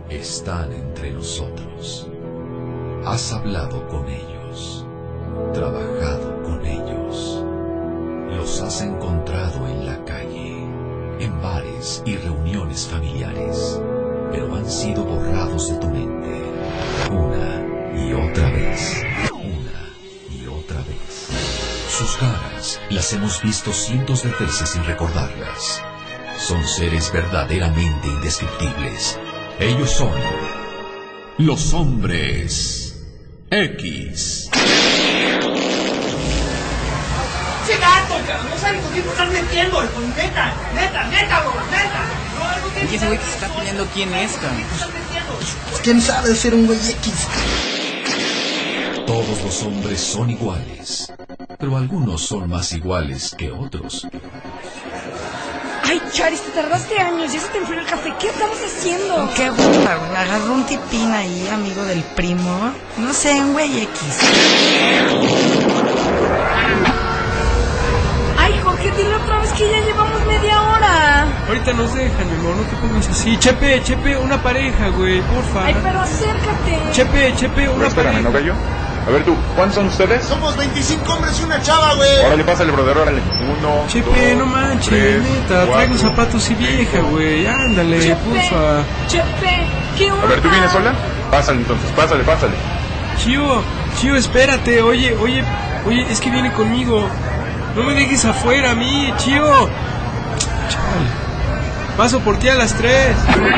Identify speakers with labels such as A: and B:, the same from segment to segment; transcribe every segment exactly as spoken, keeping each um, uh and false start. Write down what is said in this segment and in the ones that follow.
A: están entre nosotros. Has hablado con ellos, trabajado con ellos. Los has encontrado en la calle, en bares y reuniones familiares, pero han sido borrados de tu mente una y otra vez, una y otra vez. Sus caras las hemos visto cientos de veces sin recordarlas. Son seres verdaderamente indescriptibles. Ellos son los hombres X.
B: ¡Che gato, cabrón! No sabes con quién te estás metiendo, hijo. Neta, neta, neta, bro, neta. No, algo que
C: ¿Y ese güey que se está peleando quién es, cabrón?
D: Pues quién sabe ser un güey X.
A: Todos los hombres son iguales, pero algunos son más iguales que otros.
E: Ay, Charis, te tardaste años, ya se te enfrió el café. ¿Qué estamos haciendo?
D: Qué guapa, güey. Agarró un tipín ahí, amigo del primo. No sé, un güey X.
E: Ay, Jorge, dile otra vez que ya llevamos media hora.
F: Ahorita nos dejan, mi amor, no te pongas así. Chepe, Chepe, una pareja, güey, porfa.
E: Ay, pero acércate.
F: Chepe, Chepe, una
G: Espérame,
F: pareja.
G: ¿no gallo? A ver tú, ¿cuántos son ustedes?
H: Somos veinticinco hombres y una chava, güey.
G: Órale, pásale, brother, órale. Uno,
F: Chepe,
G: dos,
F: no manches,
G: tres,
F: neta,
G: cuatro,
F: traigo zapatos y vieja,
G: cinco.
F: güey. Ándale,
E: Chepe,
F: porfa.
E: Chepe, ¿qué onda?
G: A ver, ¿tú vienes sola? Pásale entonces, pásale, pásale.
F: Chío, Chío, espérate, oye, oye, oye, es que viene conmigo. No me dejes afuera a mí, Chío. Chale. Paso por ti a las tres.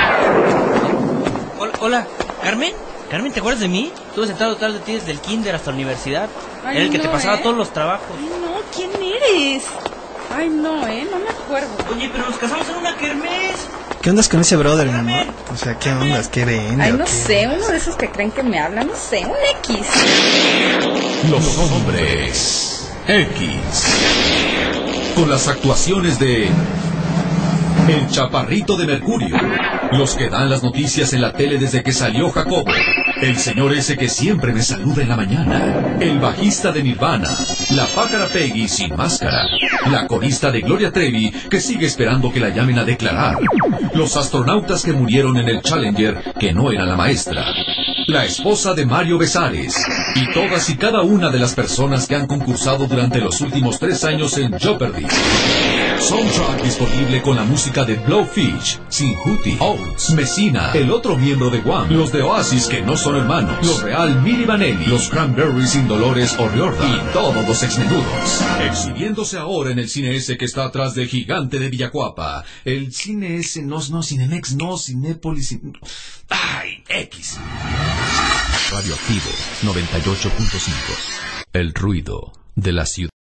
C: Hola, hola, ¿Carmen? ¿Carmen, te acuerdas de mí? Estuve sentado detrás de ti desde el kinder hasta la universidad.
E: Ay,
C: Era el que
E: no,
C: te pasaba
E: ¿eh?
C: todos los trabajos.
E: Ay, no, ¿quién eres? Ay, no, ¿eh? No me acuerdo.
C: Oye, pero nos casamos en una kermés.
D: ¿Qué ondas con ese brother, mi
C: Carmen.
D: amor? O sea, ¿qué ondas? ¿Qué vende?
E: Ay,
D: o
E: no
D: qué?
E: sé, uno de esos que creen que me habla, no sé, un X.
A: Los hombres X. Con las actuaciones de El Chaparrito de Mercurio, los que dan las noticias en la tele desde que salió Jacobo, el señor ese que siempre me saluda en la mañana, el bajista de Nirvana, la pácara Peggy sin máscara, la corista de Gloria Trevi que sigue esperando que la llamen a declarar, los astronautas que murieron en el Challenger que no eran la maestra, la esposa de Mario Besares y todas y cada una de las personas que han concursado durante los últimos tres años en Jeopardy. Soundtrack disponible con la música de Blowfish, Sin Hootie, Oates, Messina, el otro miembro de Guam, los de Oasis que no son hermanos, los Real Milli Vanilli, los Cranberries sin Dolores O'Riordan y todos los exmenudos. Exhibiéndose ahora en el cine ese que está atrás del Gigante de Villacuapa. El cine ese, no, no, Cinemex, no, Cinépolis, cin... ¡Ay, X! Radioactivo noventa y ocho punto cinco. El ruido de la ciudad.